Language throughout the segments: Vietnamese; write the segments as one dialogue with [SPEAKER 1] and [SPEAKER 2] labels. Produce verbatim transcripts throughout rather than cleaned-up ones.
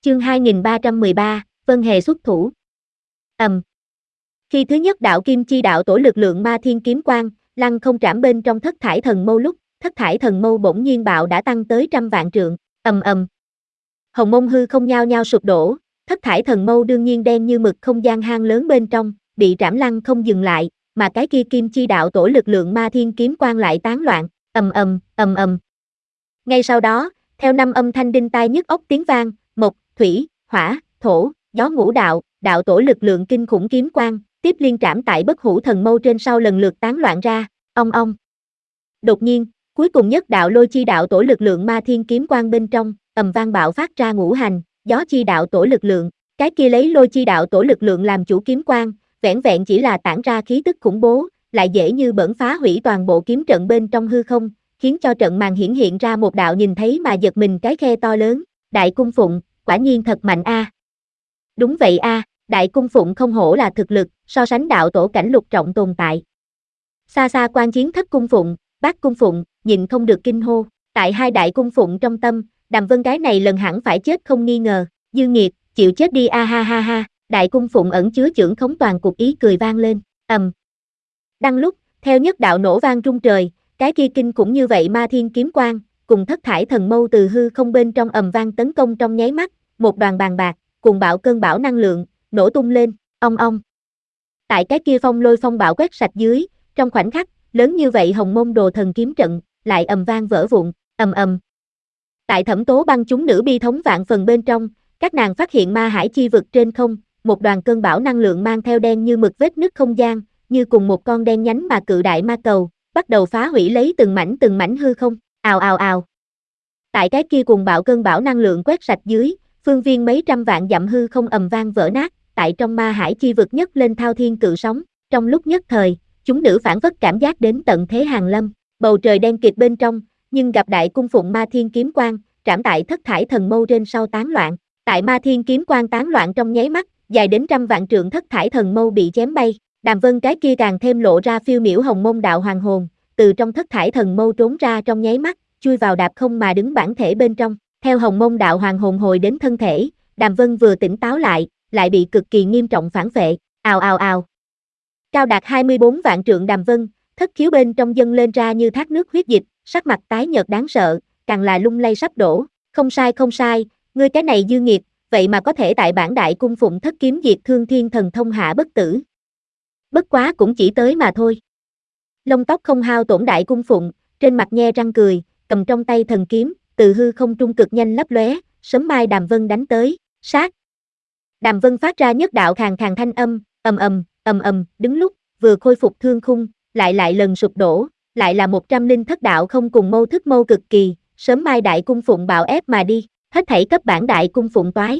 [SPEAKER 1] Chương hai nghìn ba trăm mười ba, Vân Hề xuất thủ. Ầm. Khi thứ nhất đạo kim chi đạo tổ lực lượng ma thiên kiếm quang, lăng không trảm bên trong thất thải thần mâu lúc, thất thải thần mâu bỗng nhiên bạo đã tăng tới trăm vạn trượng, ầm ầm. Hồng mông hư không nhao nhao sụp đổ, thất thải thần mâu đương nhiên đen như mực không gian hang lớn bên trong, bị trảm lăng không dừng lại, mà cái kia kim chi đạo tổ lực lượng ma thiên kiếm quang lại tán loạn, ầm ầm, ầm ầm. Ngay sau đó, theo năm âm thanh đinh tai nhức óc tiếng vang, mộc, thủy, hỏa, thổ, gió ngũ đạo, đạo tổ lực lượng kinh khủng kiếm quang, tiếp liên trảm tại bất hủ thần mâu trên sau lần lượt tán loạn ra, ong ong. Đột nhiên, cuối cùng nhất đạo lôi chi đạo tổ lực lượng ma thiên kiếm quang bên trong, ầm vang bạo phát ra ngũ hành, gió chi đạo tổ lực lượng, cái kia lấy lôi chi đạo tổ lực lượng làm chủ kiếm quang, vẻn vẹn chỉ là tản ra khí tức khủng bố, lại dễ như bỡn phá hủy toàn bộ kiếm trận bên trong hư không, khiến cho trận màn hiển hiện ra một đạo nhìn thấy mà giật mình cái khe to lớn, Đại Cung Phụng, quả nhiên thật mạnh a. À. Đúng vậy a, à, Đại Cung Phụng không hổ là thực lực, so sánh đạo tổ cảnh lục trọng tồn tại. Xa xa quan chiến thất cung phụng, bát cung phụng, nhìn không được kinh hô, tại hai đại cung phụng trong tâm, Đàm Vân cái này lần hẳn phải chết không nghi ngờ, dư nghiệt, chịu chết đi a ha ha ha, đại cung phụng ẩn chứa chưởng khống toàn cục ý cười vang lên, ầm. Đăng lúc, theo nhất đạo nổ vang rung trời, cái kia kinh cũng như vậy ma thiên kiếm quang, cùng thất thải thần mâu từ hư không bên trong ầm vang tấn công trong nháy mắt, một đoàn bàn bạc, cùng bạo cơn bão năng lượng, nổ tung lên, ong ong. Tại cái kia phong lôi phong bạo quét sạch dưới, trong khoảnh khắc, lớn như vậy hồng mông đồ thần kiếm trận, lại ầm vang vỡ vụn, ầm ầm. Tại Thẩm Tố Băng chúng nữ bi thống vạn phần bên trong, các nàng phát hiện ma hải chi vực trên không, một đoàn cơn bão năng lượng mang theo đen như mực vết nứt không gian, như cùng một con đen nhánh mà cự đại ma cầu, bắt đầu phá hủy lấy từng mảnh từng mảnh hư không, ào ào ào. Tại cái kia cùng bạo cơn bão năng lượng quét sạch dưới, phương viên mấy trăm vạn dặm hư không ầm vang vỡ nát, tại trong ma hải chi vực nhất lên thao thiên cự sóng, trong lúc nhất thời, chúng nữ phản phất cảm giác đến tận thế hàng lâm, bầu trời đen kịt bên trong, nhưng gặp đại cung phụng ma thiên kiếm quang, trảm tại thất thải thần mâu trên sau tán loạn, tại ma thiên kiếm quang tán loạn trong nháy mắt, dài đến trăm vạn trượng thất thải thần mâu bị chém bay, Đàm Vân cái kia càng thêm lộ ra phiêu miểu hồng mông đạo hoàng hồn, từ trong thất thải thần mâu trốn ra trong nháy mắt, chui vào đạp không mà đứng bản thể bên trong, theo hồng mông đạo hoàng hồn hồi đến thân thể, Đàm Vân vừa tỉnh táo lại, lại bị cực kỳ nghiêm trọng phản vệ, ào ào ào. Cao đạt hai mươi bốn vạn trượng Đàm Vân, thất khiếu bên trong dâng lên ra như thác nước huyết dịch, sắc mặt tái nhợt đáng sợ, càng là lung lay sắp đổ, không sai không sai, ngươi cái này dư nghiệt, vậy mà có thể tại bản đại cung phụng thất kiếm diệt thương thiên thần thông hạ bất tử. Bất quá cũng chỉ tới mà thôi. Lông tóc không hao tổn đại cung phụng, trên mặt nhe răng cười, cầm trong tay thần kiếm, từ hư không trung cực nhanh lấp lóe, sớm mai Đàm Vân đánh tới, sát. Đàm Vân phát ra nhất đạo khàn khàn thanh âm, ầm ầm, ầm ầm, đứng lúc vừa khôi phục thương khung, lại lại lần sụp đổ, lại là một trăm linh thất đạo không cùng mâu thức mâu cực kỳ, sớm mai đại cung phụng bạo ép mà đi, hết thảy cấp bản đại cung phụng toái.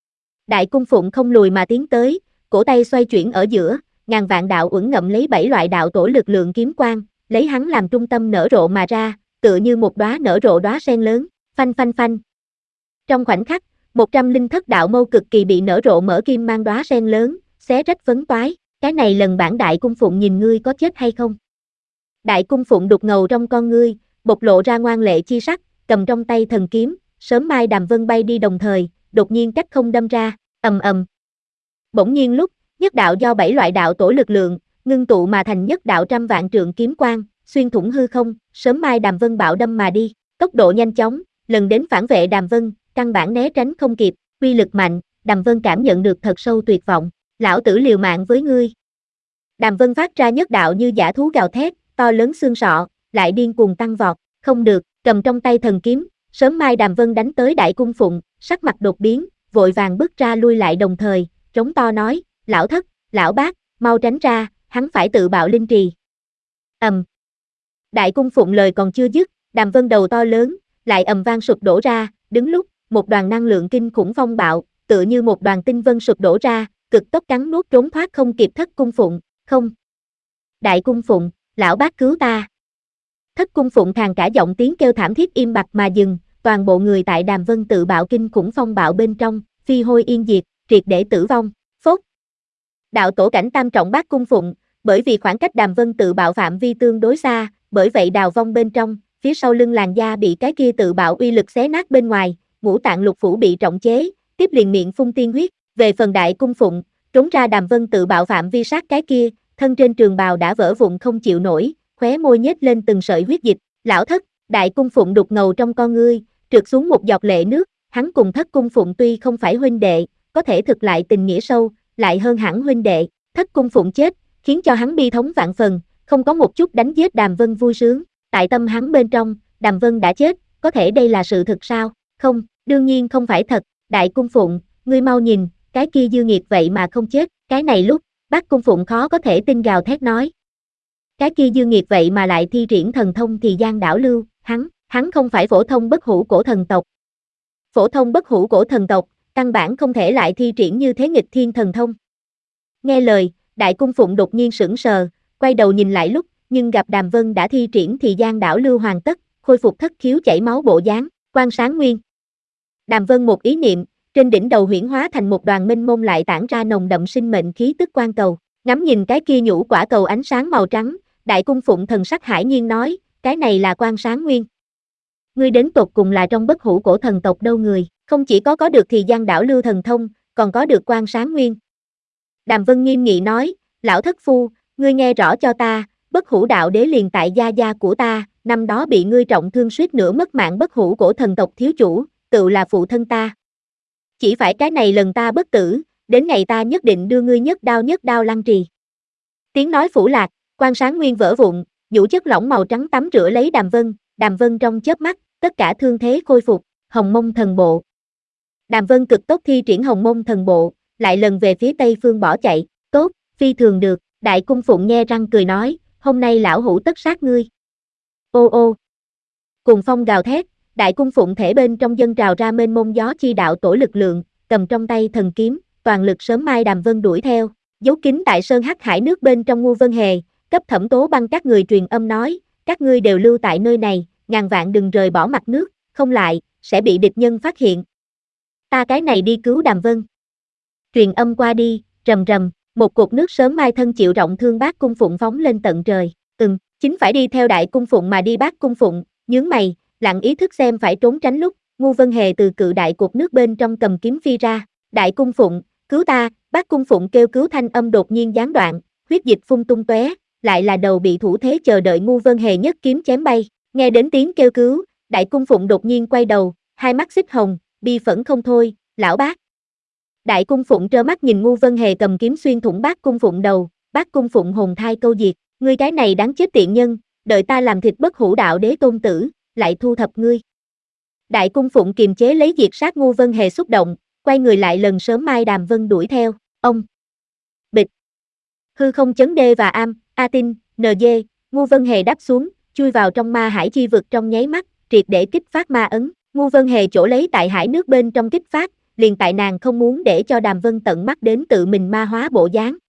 [SPEAKER 1] Đại cung phụng không lùi mà tiến tới, cổ tay xoay chuyển ở giữa, ngàn vạn đạo uẩn ngậm lấy bảy loại đạo tổ lực lượng kiếm quang, lấy hắn làm trung tâm nở rộ mà ra, tựa như một đóa nở rộ đóa sen lớn, phanh phanh phanh. Trong khoảnh khắc, một trăm linh thất đạo mâu cực kỳ bị nở rộ mở kim mang đóa sen lớn, xé rách phấn toái, cái này lần bản đại cung phụng nhìn ngươi có chết hay không. Đại cung phụng đục ngầu trong con ngươi, bộc lộ ra ngoan lệ chi sắc, cầm trong tay thần kiếm, sớm mai Đàm Vân bay đi đồng thời, đột nhiên cách không đâm ra, ầm ầm. Bỗng nhiên lúc, nhất đạo do bảy loại đạo tổ lực lượng, ngưng tụ mà thành nhất đạo trăm vạn trượng kiếm quang, xuyên thủng hư không, sớm mai Đàm Vân bạo đâm mà đi, tốc độ nhanh chóng, lần đến phản vệ Đàm Vân, căn bản né tránh không kịp, uy lực mạnh, Đàm Vân cảm nhận được thật sâu tuyệt vọng, lão tử liều mạng với ngươi. Đàm Vân phát ra nhất đạo như dã thú gào thét, to lớn xương sọ, lại điên cuồng tăng vọt, không được, cầm trong tay thần kiếm, sớm mai Đàm Vân đánh tới đại cung phụng, sắc mặt đột biến, vội vàng bước ra lui lại đồng thời, trống to nói, lão thất, lão bác, mau tránh ra, hắn phải tự bạo linh trì. Ầm. Đại cung phụng lời còn chưa dứt, Đàm Vân đầu to lớn, lại ầm vang sụp đổ ra, đứng lúc, một đoàn năng lượng kinh khủng phong bạo, tựa như một đoàn tinh vân sụp đổ ra, cực tốc cắn nuốt trốn thoát không kịp thất cung phụng, không. Đại cung phụng, lão bác cứu ta. Thất cung phụng khàn cả giọng tiếng kêu thảm thiết im bặt mà dừng, toàn bộ người tại Đàm Vân tự bạo kinh khủng phong bạo bên trong, phi hôi yên diệt, triệt để tử vong, phốt. Đạo tổ cảnh tam trọng bát cung phụng, bởi vì khoảng cách Đàm Vân tự bạo phạm vi tương đối xa, bởi vậy đào vong bên trong, phía sau lưng làn da bị cái kia tự bạo uy lực xé nát bên ngoài, ngũ tạng lục phủ bị trọng chế, tiếp liền miệng phun tiên huyết, về phần Đại Cung Phụng, trốn ra Đàm Vân tự bạo phạm vi sát cái kia, thân trên trường bào đã vỡ vụn không chịu nổi, khóe môi nhếch lên từng sợi huyết dịch, lão thất, Đại Cung Phụng đục ngầu trong con ngươi, trượt xuống một giọt lệ nước, hắn cùng Thất Cung Phụng tuy không phải huynh đệ, có thể thực lại tình nghĩa sâu, lại hơn hẳn huynh đệ, Thất Cung Phụng chết, khiến cho hắn bi thống vạn phần, không có một chút đánh giết Đàm Vân vui sướng, tại tâm hắn bên trong, Đàm Vân đã chết, có thể đây là sự thực sao? Không, đương nhiên không phải thật, Đại Cung Phụng, ngươi mau nhìn, cái kia dư nghiệt vậy mà không chết, cái này lúc, Bác Cung Phụng khó có thể tin gào thét nói. Cái kia dư nghiệt vậy mà lại thi triển thần thông thì gian đảo lưu, hắn, hắn không phải phổ thông bất hủ cổ thần tộc. Phổ thông bất hủ cổ thần tộc, căn bản không thể lại thi triển như thế nghịch thiên thần thông. Nghe lời, Đại Cung Phụng đột nhiên sững sờ, quay đầu nhìn lại lúc, nhưng gặp Đàm Vân đã thi triển thì gian đảo lưu hoàn tất, khôi phục thất khiếu chảy máu bộ dáng, quan sáng nguyên. Đàm Vân một ý niệm, trên đỉnh đầu huyễn hóa thành một đoàn minh mông lại tản ra nồng đậm sinh mệnh khí tức quan cầu, ngắm nhìn cái kia nhũ quả cầu ánh sáng màu trắng, Đại Cung Phụng thần sắc hải nhiên nói, cái này là quan sáng nguyên. Ngươi đến tột cùng là trong bất hủ cổ thần tộc đâu người, không chỉ có có được thì gian đảo lưu thần thông, còn có được quan sáng nguyên. Đàm Vân nghiêm nghị nói, lão thất phu, ngươi nghe rõ cho ta, bất hủ đạo đế liền tại gia gia của ta, năm đó bị ngươi trọng thương suýt nữa mất mạng bất hủ cổ thần tộc thiếu chủ, tự là phụ thân ta. Chỉ phải cái này lần ta bất tử, đến ngày ta nhất định đưa ngươi nhất đao nhất đao lăng trì. Tiếng nói phủ lạc, quan sáng nguyên vỡ vụn, nhũ chất lỏng màu trắng tắm rửa lấy Đàm Vân, Đàm Vân trong chớp mắt, tất cả thương thế khôi phục, Hồng Mông Thần Bộ. Đàm Vân cực tốc thi triển Hồng Mông Thần Bộ, lại lần về phía tây phương bỏ chạy, tốt, phi thường được, Đại Cung Phụng nghe răng cười nói, hôm nay lão hủ tất sát ngươi. Ô ô. Cùng phong gào thét, Đại Cung Phụng thể bên trong dân trào ra mênh mông gió chi đạo tổ lực lượng, cầm trong tay thần kiếm, toàn lực sớm mai Đàm Vân đuổi theo, giấu kín tại sơn hắc hải nước bên trong Ngu Vân Hề, cấp Thẩm Tố Băng các người truyền âm nói, các ngươi đều lưu tại nơi này, ngàn vạn đừng rời bỏ mặt nước, không lại, sẽ bị địch nhân phát hiện. Ta cái này đi cứu Đàm Vân. Truyền âm qua đi, rầm rầm, một cột nước sớm mai thân chịu rộng thương Bác Cung Phụng phóng lên tận trời, ừm, chính phải đi theo Đại Cung Phụng mà đi Bác Cung Phụng, nhướng mày, lặng ý thức xem phải trốn tránh lúc, Ngu Vân Hề từ cự đại cột nước bên trong cầm kiếm phi ra, Đại Cung Phụng, cứu ta, Bác Cung Phụng kêu cứu thanh âm đột nhiên gián đoạn, huyết dịch phun tung tóe, lại là đầu bị thủ thế chờ đợi Ngu Vân Hề nhất kiếm chém bay, nghe đến tiếng kêu cứu, Đại Cung Phụng đột nhiên quay đầu, hai mắt xích hồng, bi phẫn không thôi, lão bác. Đại Cung Phụng trơ mắt nhìn Ngu Vân Hề cầm kiếm xuyên thủng Bác Cung Phụng đầu, Bác Cung Phụng hồn thai câu diệt, ngươi cái này đáng chết tiện nhân, đợi ta làm thịt bất hủ đạo đế tôn tử, lại thu thập ngươi. Đại Cung Phụng kiềm chế lấy diệt sát Ngu Vân Hề xúc động, quay người lại lần sớm mai Đàm Vân đuổi theo, ông. Bịch. Hư không chấn đê và am, A Tinh, en giê, Ngu Vân Hề đáp xuống, chui vào trong ma hải chi vực trong nháy mắt, triệt để kích phát ma ấn, Ngu Vân Hề chỗ lấy tại hải nước bên trong kích phát, liền tại nàng không muốn để cho Đàm Vân tận mắt đến tự mình ma hóa bộ dáng,